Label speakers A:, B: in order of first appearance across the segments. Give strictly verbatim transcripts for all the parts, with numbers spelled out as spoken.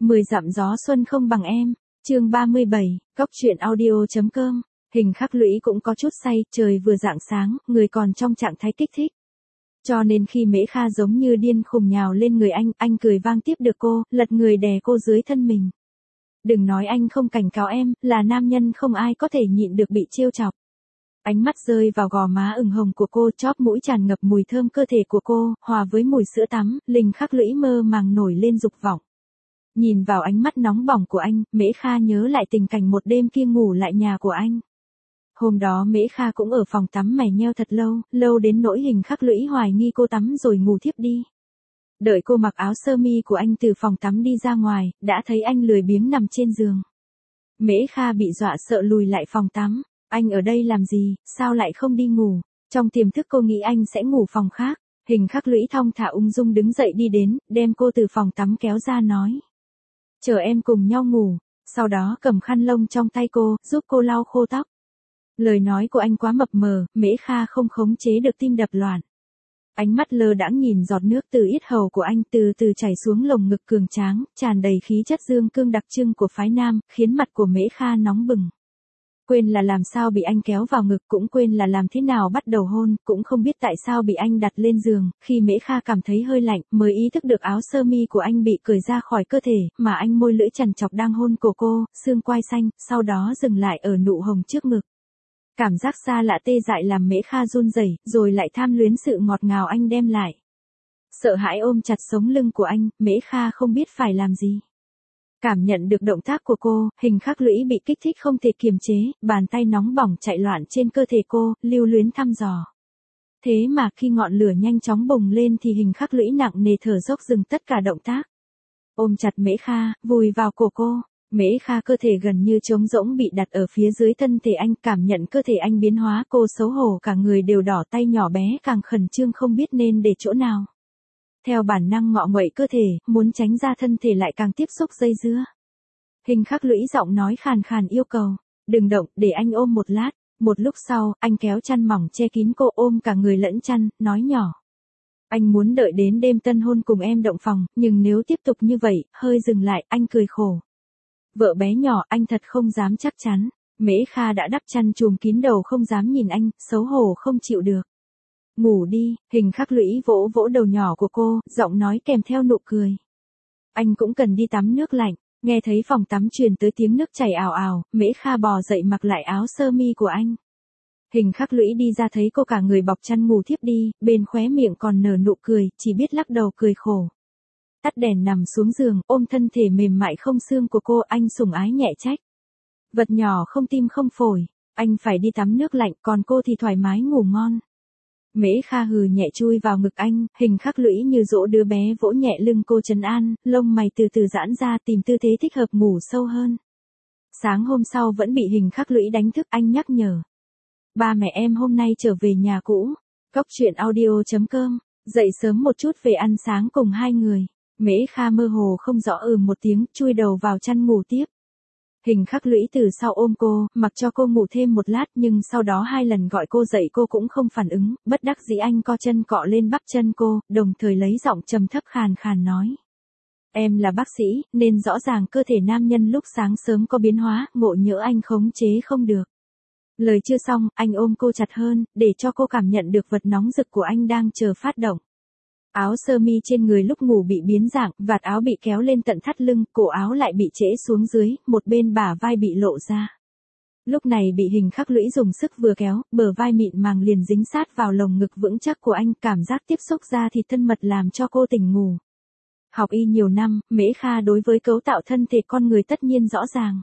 A: mười dặm gió xuân không bằng em. Chương ba mươi bảy, Cóc truyện audio chấm com. Hình khắc lũy cũng có chút say, trời vừa rạng sáng, người còn trong trạng thái kích thích. Cho nên khi Mễ Kha giống như điên khùng nhào lên người anh, anh cười vang tiếp được cô, lật người đè cô dưới thân mình. Đừng nói anh không cảnh cáo em, là nam nhân không ai có thể nhịn được bị trêu chọc. Ánh mắt rơi vào gò má ửng hồng của cô, chóp mũi tràn ngập mùi thơm cơ thể của cô, hòa với mùi sữa tắm, Linh Khắc Lũy mơ màng nổi lên dục vọng. Nhìn vào ánh mắt nóng bỏng của anh, Mễ Kha nhớ lại tình cảnh một đêm kia ngủ lại nhà của anh. Hôm đó Mễ Kha cũng ở phòng tắm mày nheo thật lâu, lâu đến nỗi Hình Khắc Lũy hoài nghi cô tắm rồi ngủ thiếp đi. Đợi cô mặc áo sơ mi của anh từ phòng tắm đi ra ngoài, đã thấy anh lười biếng nằm trên giường. Mễ Kha bị dọa sợ lùi lại phòng tắm. Anh ở đây làm gì, sao lại không đi ngủ? Trong tiềm thức cô nghĩ anh sẽ ngủ phòng khác. Hình Khắc Lũy thong thả ung dung đứng dậy đi đến, đem cô từ phòng tắm kéo ra nói. Chờ em cùng nhau ngủ. Sau đó cầm khăn lông trong tay cô, giúp cô lau khô tóc. Lời nói của anh quá mập mờ, Mễ Kha không khống chế được tim đập loạn. Ánh mắt lơ đãng nhìn giọt nước từ yết hầu của anh từ từ chảy xuống lồng ngực cường tráng, tràn đầy khí chất dương cương đặc trưng của phái nam, khiến mặt của Mễ Kha nóng bừng. Quên là làm sao bị anh kéo vào ngực, cũng quên là làm thế nào bắt đầu hôn, cũng không biết tại sao bị anh đặt lên giường, khi Mễ Kha cảm thấy hơi lạnh, mới ý thức được áo sơ mi của anh bị cởi ra khỏi cơ thể, mà anh môi lưỡi chằn chọc đang hôn cổ cô, xương quai xanh, sau đó dừng lại ở nụ hồng trước ngực. Cảm giác xa lạ tê dại làm Mễ Kha run rẩy, rồi lại tham luyến sự ngọt ngào anh đem lại. Sợ hãi ôm chặt sống lưng của anh, Mễ Kha không biết phải làm gì. Cảm nhận được động tác của cô, Hình Khắc Lũy bị kích thích không thể kiềm chế, bàn tay nóng bỏng chạy loạn trên cơ thể cô, lưu luyến thăm dò. Thế mà khi ngọn lửa nhanh chóng bùng lên thì Hình Khắc Lũy nặng nề thở dốc dừng tất cả động tác. Ôm chặt Mễ Kha, vùi vào cổ cô. Mễ Kha cơ thể gần như trống rỗng bị đặt ở phía dưới thân thể anh, cảm nhận cơ thể anh biến hóa, cô xấu hổ cả người đều đỏ, tay nhỏ bé càng khẩn trương không biết nên để chỗ nào. Theo bản năng ngọ nguậy cơ thể, muốn tránh ra thân thể lại càng tiếp xúc dây dưa. Hình Khắc Lũy giọng nói khàn khàn yêu cầu, đừng động, để anh ôm một lát. Một lúc sau, anh kéo chăn mỏng che kín cô, ôm cả người lẫn chăn, nói nhỏ. Anh muốn đợi đến đêm tân hôn cùng em động phòng, nhưng nếu tiếp tục như vậy, hơi dừng lại, anh cười khổ. Vợ bé nhỏ, anh thật không dám chắc chắn. Mễ Kha đã đắp chăn chùm kín đầu không dám nhìn anh, xấu hổ không chịu được. Ngủ đi, Hình Khắc Lũy vỗ vỗ đầu nhỏ của cô, giọng nói kèm theo nụ cười. Anh cũng cần đi tắm nước lạnh. Nghe thấy phòng tắm truyền tới tiếng nước chảy ào ào, Mễ Kha bò dậy mặc lại áo sơ mi của anh. Hình Khắc Lũy đi ra thấy cô cả người bọc chăn ngủ thiếp đi, bên khóe miệng còn nở nụ cười, chỉ biết lắc đầu cười khổ. Tắt đèn nằm xuống giường, ôm thân thể mềm mại không xương của cô, anh sủng ái nhẹ trách. Vật nhỏ không tim không phổi, anh phải đi tắm nước lạnh, còn cô thì thoải mái ngủ ngon. Mễ Kha hừ nhẹ chui vào ngực anh, Hình Khắc Lũy như dỗ đứa bé vỗ nhẹ lưng cô trấn an, lông mày từ từ giãn ra tìm tư thế thích hợp ngủ sâu hơn. Sáng hôm sau vẫn bị Hình Khắc Lũy đánh thức, anh nhắc nhở. Ba mẹ em hôm nay trở về nhà cũ. Cóc truyện audio chấm com, dậy sớm một chút về ăn sáng cùng hai người. Mễ Kha mơ hồ không rõ ừ một tiếng, chui đầu vào chăn ngủ tiếp. Hình Khắc Lũy từ sau ôm cô, mặc cho cô ngủ thêm một lát, nhưng sau đó hai lần gọi cô dậy cô cũng không phản ứng, bất đắc dĩ anh co chân cọ lên bắp chân cô, đồng thời lấy giọng trầm thấp khàn khàn nói. Em là bác sĩ, nên rõ ràng cơ thể nam nhân lúc sáng sớm có biến hóa, ngộ nhỡ anh khống chế không được. Lời chưa xong, anh ôm cô chặt hơn, để cho cô cảm nhận được vật nóng rực của anh đang chờ phát động. Áo sơ mi trên người lúc ngủ bị biến dạng, vạt áo bị kéo lên tận thắt lưng, cổ áo lại bị trễ xuống dưới, một bên bả vai bị lộ ra. Lúc này bị Hình Khắc Lũy dùng sức vừa kéo, bờ vai mịn màng liền dính sát vào lồng ngực vững chắc của anh, cảm giác tiếp xúc ra thịt thân mật làm cho cô tỉnh ngủ. Học y nhiều năm, Mễ Kha đối với cấu tạo thân thể con người tất nhiên rõ ràng.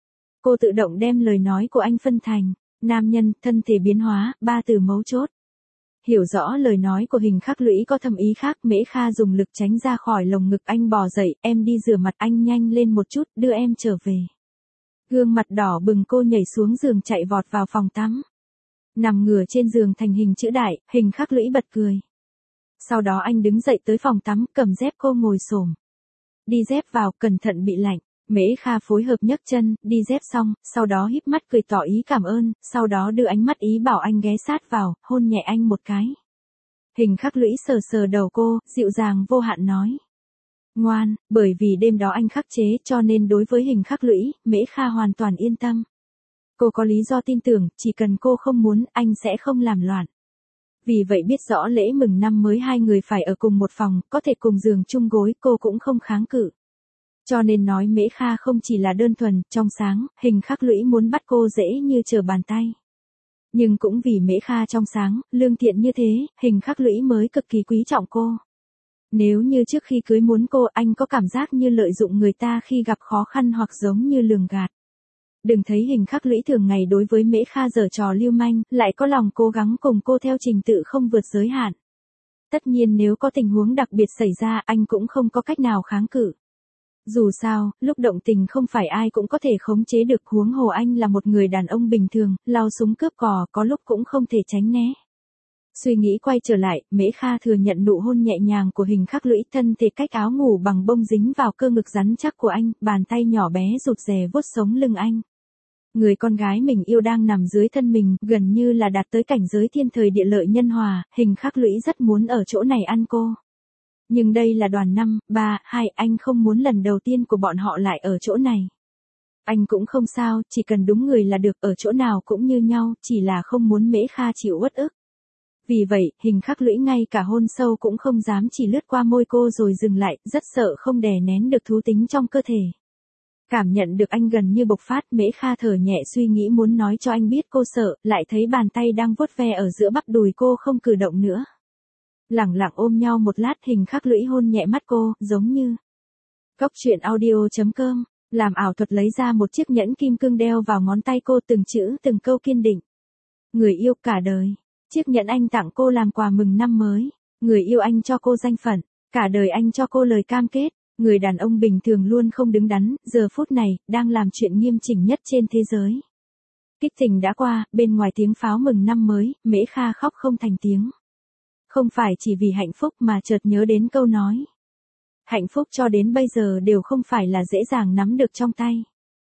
A: Cô tự động đem lời nói của anh phân thành, nam nhân, thân thể biến hóa, ba từ mấu chốt. Hiểu rõ lời nói của Hình Khắc Lũy có thâm ý khác, Mễ Kha dùng lực tránh ra khỏi lồng ngực anh, bò dậy, em đi rửa mặt, anh nhanh lên một chút, đưa em trở về. Gương mặt đỏ bừng cô nhảy xuống giường chạy vọt vào phòng tắm. Nằm ngửa trên giường thành hình chữ đại, Hình Khắc Lũy bật cười. Sau đó anh đứng dậy tới phòng tắm, cầm dép cô ngồi xổm. Đi dép vào, cẩn thận bị lạnh. Mễ Kha phối hợp nhấc chân, đi dép xong, sau đó híp mắt cười tỏ ý cảm ơn, sau đó đưa ánh mắt ý bảo anh ghé sát vào, hôn nhẹ anh một cái. Hình Khắc Lũy sờ sờ đầu cô, dịu dàng vô hạn nói. Ngoan, bởi vì đêm đó anh khắc chế cho nên đối với Hình Khắc Lũy, Mễ Kha hoàn toàn yên tâm. Cô có lý do tin tưởng, chỉ cần cô không muốn, anh sẽ không làm loạn. Vì vậy biết rõ lễ mừng năm mới hai người phải ở cùng một phòng, có thể cùng giường chung gối, cô cũng không kháng cự. Cho nên nói Mễ Kha không chỉ là đơn thuần, trong sáng, Hình Khắc Lũy muốn bắt cô dễ như trở bàn tay. Nhưng cũng vì Mễ Kha trong sáng, lương thiện như thế, Hình Khắc Lũy mới cực kỳ quý trọng cô. Nếu như trước khi cưới muốn cô, anh có cảm giác như lợi dụng người ta khi gặp khó khăn hoặc giống như lường gạt. Đừng thấy Hình Khắc Lũy thường ngày đối với Mễ Kha giở trò lưu manh, lại có lòng cố gắng cùng cô theo trình tự không vượt giới hạn. Tất nhiên nếu có tình huống đặc biệt xảy ra, anh cũng không có cách nào kháng cự. Dù sao, lúc động tình không phải ai cũng có thể khống chế được, huống hồ anh là một người đàn ông bình thường, lao súng cướp cò có lúc cũng không thể tránh né. Suy nghĩ quay trở lại, Mễ Kha thừa nhận nụ hôn nhẹ nhàng của Hình Khắc Lũy, thân thể cách áo ngủ bằng bông dính vào cơ ngực rắn chắc của anh, bàn tay nhỏ bé rụt rè vuốt sống lưng anh. Người con gái mình yêu đang nằm dưới thân mình, gần như là đạt tới cảnh giới thiên thời địa lợi nhân hòa, Hình Khắc Lũy rất muốn ở chỗ này ăn cô. Nhưng đây là đoàn năm, ba, hai, anh không muốn lần đầu tiên của bọn họ lại ở chỗ này. Anh cũng không sao, chỉ cần đúng người là được, ở chỗ nào cũng như nhau, chỉ là không muốn Mễ Kha chịu uất ức. Vì vậy, Hình Khắc Lũy ngay cả hôn sâu cũng không dám, chỉ lướt qua môi cô rồi dừng lại, rất sợ không đè nén được thú tính trong cơ thể. Cảm nhận được anh gần như bộc phát, Mễ Kha thở nhẹ, suy nghĩ muốn nói cho anh biết cô sợ, lại thấy bàn tay đang vuốt ve ở giữa bắp đùi cô không cử động nữa. Lẳng lặng ôm nhau một lát, Hình Khắc Lũy hôn nhẹ mắt cô, giống như. Cốc truyện audio chấm com, làm ảo thuật lấy ra một chiếc nhẫn kim cương đeo vào ngón tay cô, từng chữ từng câu kiên định. Người yêu cả đời. Chiếc nhẫn anh tặng cô làm quà mừng năm mới. Người yêu anh cho cô danh phận. Cả đời anh cho cô lời cam kết. Người đàn ông bình thường luôn không đứng đắn, giờ phút này, đang làm chuyện nghiêm chỉnh nhất trên thế giới. Kích tình đã qua, bên ngoài tiếng pháo mừng năm mới, Mễ Kha khóc không thành tiếng. Không phải chỉ vì hạnh phúc mà chợt nhớ đến câu nói. Hạnh phúc cho đến bây giờ đều không phải là dễ dàng nắm được trong tay.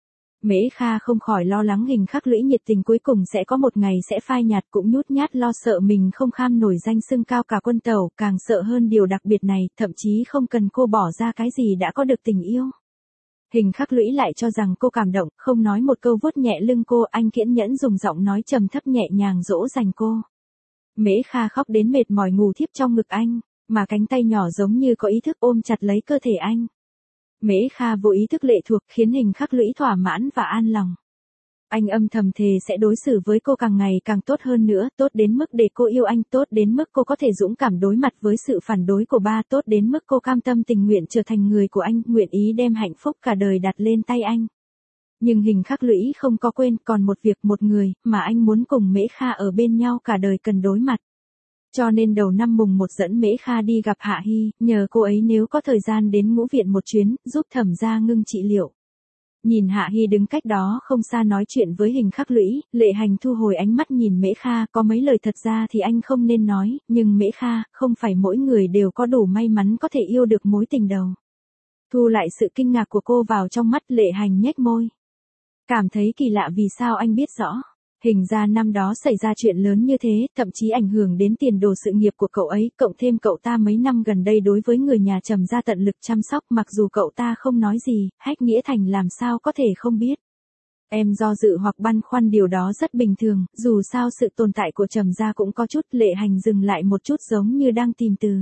A: Mễ Kha không khỏi lo lắng Hình Khắc Lũy nhiệt tình cuối cùng sẽ có một ngày sẽ phai nhạt, cũng nhút nhát lo sợ mình không kham nổi danh xưng cao cả quân tàu, càng sợ hơn điều đặc biệt này, thậm chí không cần cô bỏ ra cái gì đã có được tình yêu. Hình Khắc Lũy lại cho rằng cô cảm động, không nói một câu, vuốt nhẹ lưng cô, anh kiên nhẫn dùng giọng nói trầm thấp nhẹ nhàng dỗ dành cô. Mễ Kha khóc đến mệt mỏi ngủ thiếp trong ngực anh, mà cánh tay nhỏ giống như có ý thức ôm chặt lấy cơ thể anh. Mễ Kha vô ý thức lệ thuộc, khiến Hình Khắc Lũy thỏa mãn và an lòng. Anh âm thầm thề sẽ đối xử với cô càng ngày càng tốt hơn nữa, tốt đến mức để cô yêu anh, tốt đến mức cô có thể dũng cảm đối mặt với sự phản đối của ba, tốt đến mức cô cam tâm tình nguyện trở thành người của anh, nguyện ý đem hạnh phúc cả đời đặt lên tay anh. Nhưng Hình Khắc Lũy không có quên, còn một việc, một người, mà anh muốn cùng Mễ Kha ở bên nhau cả đời cần đối mặt. Cho nên đầu năm mùng một dẫn Mễ Kha đi gặp Hạ Hy, nhờ cô ấy nếu có thời gian đến ngũ viện một chuyến, giúp Thẩm gia ngưng trị liệu. Nhìn Hạ Hy đứng cách đó không xa nói chuyện với Hình Khắc Lũy, Lệ Hành thu hồi ánh mắt nhìn Mễ Kha, có mấy lời thật ra thì anh không nên nói, nhưng Mễ Kha, không phải mỗi người đều có đủ may mắn có thể yêu được mối tình đầu. Thu lại sự kinh ngạc của cô vào trong mắt, Lệ Hành nhếch môi. Cảm thấy kỳ lạ vì sao anh biết rõ. Hình ra năm đó xảy ra chuyện lớn như thế, thậm chí ảnh hưởng đến tiền đồ sự nghiệp của cậu ấy, cộng thêm cậu ta mấy năm gần đây đối với người nhà Trầm gia tận lực chăm sóc, mặc dù cậu ta không nói gì, Hách Nghĩa Thành làm sao có thể không biết. Em do dự hoặc băn khoăn điều đó rất bình thường, dù sao sự tồn tại của Trầm gia cũng có chút. Lệ Hành dừng lại một chút giống như đang tìm từ.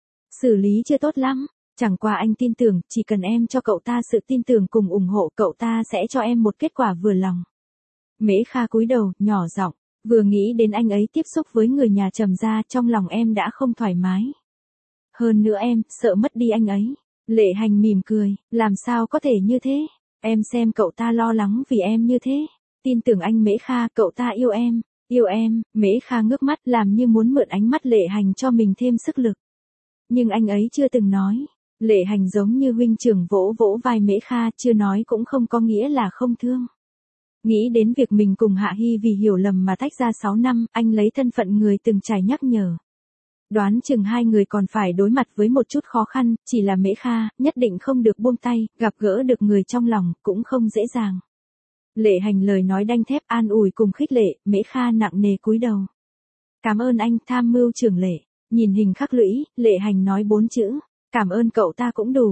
A: Xử lý chưa tốt lắm, chẳng qua anh tin tưởng, chỉ cần em cho cậu ta sự tin tưởng cùng ủng hộ, cậu ta sẽ cho em một kết quả vừa lòng. Mễ Kha cúi đầu, nhỏ giọng, vừa nghĩ đến anh ấy tiếp xúc với người nhà Trầm gia, trong lòng em đã không thoải mái. Hơn nữa em, sợ mất đi anh ấy. Lệ Hành mỉm cười, làm sao có thể như thế? Em xem cậu ta lo lắng vì em như thế. Tin tưởng anh Mễ Kha, cậu ta yêu em. Yêu em, Mễ Kha ngước mắt làm như muốn mượn ánh mắt Lệ Hành cho mình thêm sức lực. Nhưng anh ấy chưa từng nói. Lệ Hành giống như huynh trưởng vỗ vỗ vai Mễ Kha, chưa nói cũng không có nghĩa là không thương. Nghĩ đến việc mình cùng Hạ Hy vì hiểu lầm mà tách ra sáu năm, anh lấy thân phận người từng trải nhắc nhở. Đoán chừng hai người còn phải đối mặt với một chút khó khăn, chỉ là Mễ Kha, nhất định không được buông tay, gặp gỡ được người trong lòng, cũng không dễ dàng. Lệ Hành lời nói đanh thép an ủi cùng khích lệ, Mễ Kha nặng nề cúi đầu. Cảm ơn anh, tham mưu trưởng Lệ. Nhìn Hình Khắc Lũy, Lệ Hành nói bốn chữ, cảm ơn cậu ta cũng đủ.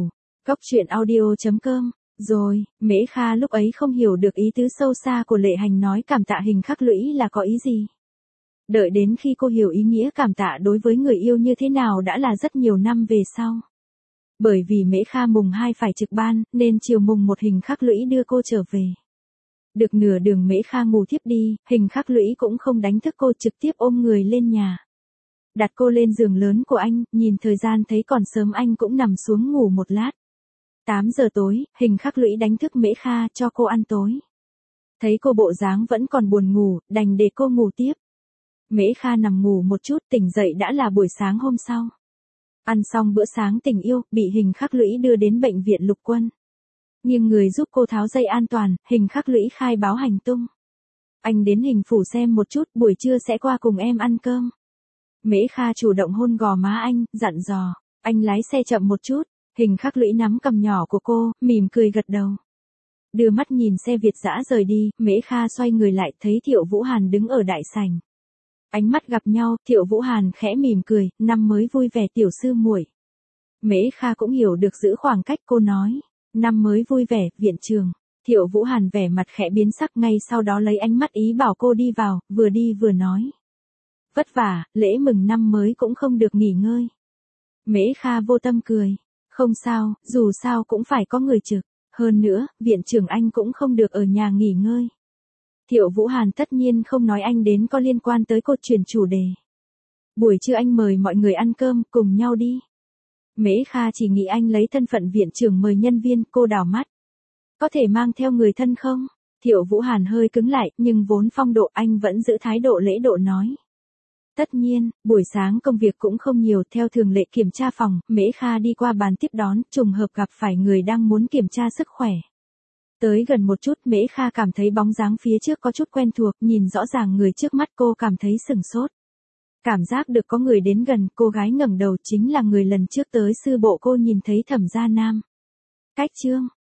A: Cóc truyện audio chấm com. Rồi, Mễ Kha lúc ấy không hiểu được ý tứ sâu xa của Lệ Hành nói cảm tạ Hình Khắc Lũy là có ý gì. Đợi đến khi cô hiểu ý nghĩa cảm tạ đối với người yêu như thế nào đã là rất nhiều năm về sau. Bởi vì Mễ Kha mùng hai phải trực ban, nên chiều mùng một Hình Khắc Lũy đưa cô trở về. Được nửa đường Mễ Kha ngủ thiếp đi, Hình Khắc Lũy cũng không đánh thức cô, trực tiếp ôm người lên nhà. Đặt cô lên giường lớn của anh, nhìn thời gian thấy còn sớm anh cũng nằm xuống ngủ một lát. tám giờ tối, Hình Khắc Lũy đánh thức Mễ Kha cho cô ăn tối. Thấy cô bộ dáng vẫn còn buồn ngủ, đành để cô ngủ tiếp. Mễ Kha nằm ngủ một chút, tỉnh dậy đã là buổi sáng hôm sau. Ăn xong bữa sáng tình yêu, bị Hình Khắc Lũy đưa đến bệnh viện Lục Quân. Nhưng người giúp cô tháo dây an toàn, Hình Khắc Lũy khai báo hành tung. Anh đến Hình phủ xem một chút, buổi trưa sẽ qua cùng em ăn cơm. Mễ Kha chủ động hôn gò má anh, dặn dò, anh lái xe chậm một chút. Hình Khắc Lũy nắm cằm nhỏ của cô, mỉm cười gật đầu. Đưa mắt nhìn xe Việt dã rời đi, Mễ Kha xoay người lại thấy Thiệu Vũ Hàn đứng ở đại sảnh. Ánh mắt gặp nhau, Thiệu Vũ Hàn khẽ mỉm cười, năm mới vui vẻ tiểu sư muội. Mễ Kha cũng hiểu được giữ khoảng cách, cô nói, năm mới vui vẻ, viện trường. Thiệu Vũ Hàn vẻ mặt khẽ biến sắc, ngay sau đó lấy ánh mắt ý bảo cô đi vào, vừa đi vừa nói. Vất vả, lễ mừng năm mới cũng không được nghỉ ngơi. Mễ Kha vô tâm cười. Không sao, dù sao cũng phải có người trực. Hơn nữa, viện trưởng anh cũng không được ở nhà nghỉ ngơi. Thiệu Vũ Hàn tất nhiên không nói anh đến có liên quan tới cô, chuyển chủ đề. Buổi trưa anh mời mọi người ăn cơm, cùng nhau đi. Mễ Kha chỉ nghĩ anh lấy thân phận viện trưởng mời nhân viên, cô đảo mắt. Có thể mang theo người thân không? Thiệu Vũ Hàn hơi cứng lại, nhưng vốn phong độ anh vẫn giữ thái độ lễ độ nói. Tất nhiên, buổi sáng công việc cũng không nhiều, theo thường lệ kiểm tra phòng, Mễ Kha đi qua bàn tiếp đón, trùng hợp gặp phải người đang muốn kiểm tra sức khỏe. Tới gần một chút, Mễ Kha cảm thấy bóng dáng phía trước có chút quen thuộc, nhìn rõ ràng người trước mắt cô cảm thấy sửng sốt. Cảm giác được có người đến gần, cô gái ngẩng đầu, chính là người lần trước tới sư bộ cô nhìn thấy Thẩm Gia Nam. Cách Trương,